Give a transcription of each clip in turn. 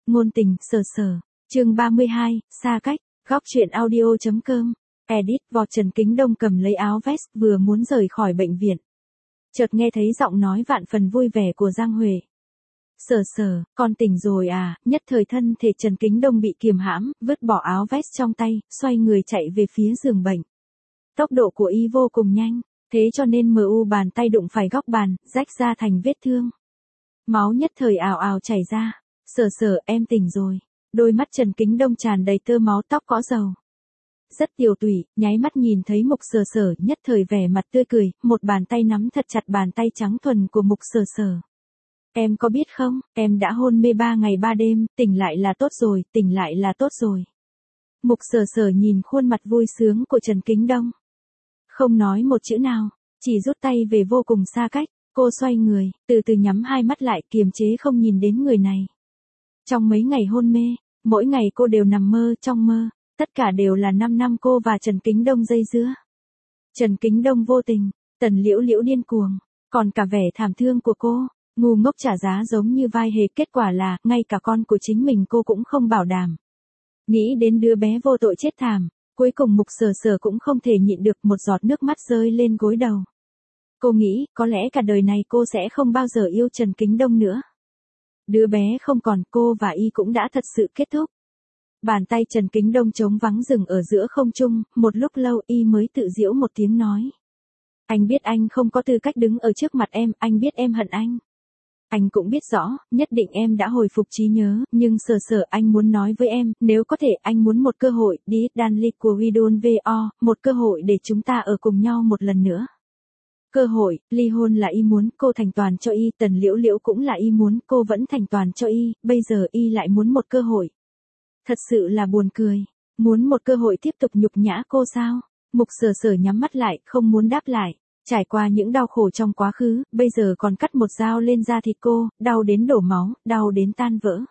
ngôn tình, sờ sờ. Chương 32, xa cách, góc truyện audio.com. Edit, vò Trần Kính Đông cầm lấy áo vest vừa muốn rời khỏi bệnh viện. Chợt nghe thấy giọng nói vạn phần vui vẻ của Giang Huệ. Sờ sờ, con tỉnh rồi à, nhất thời thân thể Trần Kính Đông bị kiềm hãm, vứt bỏ áo vest trong tay, xoay người chạy về phía giường bệnh. Tốc độ của y vô cùng nhanh, thế cho nên MU bàn tay đụng phải góc bàn, rách ra thành vết thương. Máu nhất thời ào ào chảy ra. Sờ sờ, em tỉnh rồi. Đôi mắt Trần Kính Đông tràn đầy tơ máu, tóc cỏ dầu. Rất tiều tụy, nháy mắt nhìn thấy Mục Sờ Sờ, nhất thời vẻ mặt tươi cười, một bàn tay nắm thật chặt bàn tay trắng thuần của Mục Sờ Sờ. Em có biết không, em đã hôn mê 3 ngày 3 đêm, tỉnh lại là tốt rồi, tỉnh lại là tốt rồi. Mục Sờ Sờ nhìn khuôn mặt vui sướng của Trần Kính Đông. Không nói một chữ nào, chỉ rút tay về vô cùng xa cách, cô xoay người, từ từ nhắm hai mắt lại, kiềm chế không nhìn đến người này. Trong mấy ngày hôn mê, mỗi ngày cô đều nằm mơ trong mơ, tất cả đều là 5 năm cô và Trần Kính Đông dây dưa. Trần Kính Đông vô tình, Tần Liễu Liễu điên cuồng, còn cả vẻ thảm thương của cô, ngu ngốc trả giá giống như vai hề, kết quả là, ngay cả con của chính mình cô cũng không bảo đảm. Nghĩ đến đứa bé vô tội chết thảm, cuối cùng Mục Sờ Sờ cũng không thể nhịn được, một giọt nước mắt rơi lên gối đầu. Cô nghĩ, có lẽ cả đời này cô sẽ không bao giờ yêu Trần Kính Đông nữa. Đứa bé không còn, cô và y cũng đã thật sự kết thúc. Bàn tay Trần Kính Đông trống vắng dừng ở giữa không trung, một lúc lâu y mới tự giễu một tiếng nói. Anh biết anh không có tư cách đứng ở trước mặt em, anh biết em hận anh. Anh cũng biết rõ, nhất định em đã hồi phục trí nhớ, nhưng Sờ Sờ, anh muốn nói với em, nếu có thể anh muốn một cơ hội, đi, đan ly của Widon VO, một cơ hội để chúng ta ở cùng nhau một lần nữa. Cơ hội, ly hôn là y muốn, cô thành toàn cho y, Tần Liễu Liễu cũng là y muốn, cô vẫn thành toàn cho y, bây giờ y lại muốn một cơ hội. Thật sự là buồn cười, muốn một cơ hội tiếp tục nhục nhã cô sao? Mục Sờ Sờ nhắm mắt lại, không muốn đáp lại. Trải qua những đau khổ trong quá khứ, bây giờ còn cắt một dao lên da thịt cô, đau đến đổ máu, đau đến tan vỡ.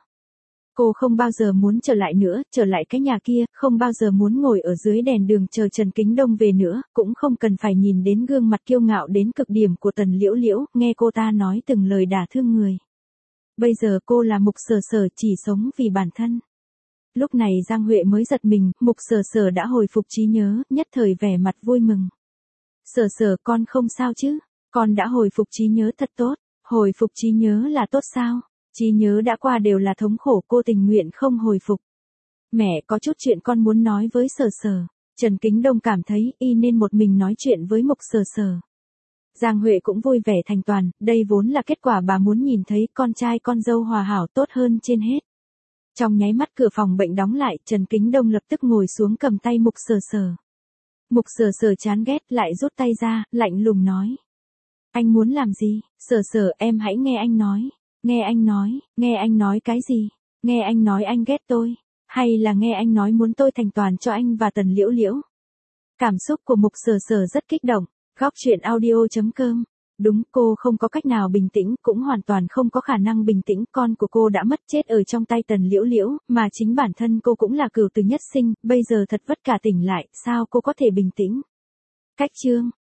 Cô không bao giờ muốn trở lại nữa, trở lại cái nhà kia, không bao giờ muốn ngồi ở dưới đèn đường chờ Trần Kính Đông về nữa, cũng không cần phải nhìn đến gương mặt kiêu ngạo đến cực điểm của Tần Liễu Liễu, nghe cô ta nói từng lời đả thương người. Bây giờ cô là Mục Sờ Sờ, chỉ sống vì bản thân. Lúc này Giang Huệ mới giật mình, Mục Sờ Sờ đã hồi phục trí nhớ, nhất thời vẻ mặt vui mừng. Sờ Sờ, con không sao chứ? Con đã hồi phục trí nhớ thật tốt. Hồi phục trí nhớ là tốt sao? Trí nhớ đã qua đều là thống khổ, cô tình nguyện không hồi phục. Mẹ có chút chuyện con muốn nói với Sờ Sờ. Trần Kính Đông cảm thấy y nên một mình nói chuyện với Mục Sờ Sờ. Giang Huệ cũng vui vẻ thành toàn, đây vốn là kết quả bà muốn nhìn thấy, con trai con dâu hòa hảo tốt hơn trên hết. Trong nháy mắt cửa phòng bệnh đóng lại, Trần Kính Đông lập tức ngồi xuống cầm tay Mục Sờ Sờ. Mục Sờ Sờ chán ghét, lại rút tay ra, lạnh lùng nói. Anh muốn làm gì? Sờ Sờ, em hãy nghe anh nói. Nghe anh nói cái gì? Nghe anh nói anh ghét tôi, hay là nghe anh nói muốn tôi thành toàn cho anh và Tần Liễu Liễu? Cảm xúc của Mục Sờ Sờ rất kích động, góc truyện audio.com. Đúng, cô không có cách nào bình tĩnh, cũng hoàn toàn không có khả năng bình tĩnh, con của cô đã mất chết ở trong tay Tần Liễu Liễu, mà chính bản thân cô cũng là cửu tử nhất sinh, bây giờ thật vất cả tỉnh lại, sao cô có thể bình tĩnh? Cách chương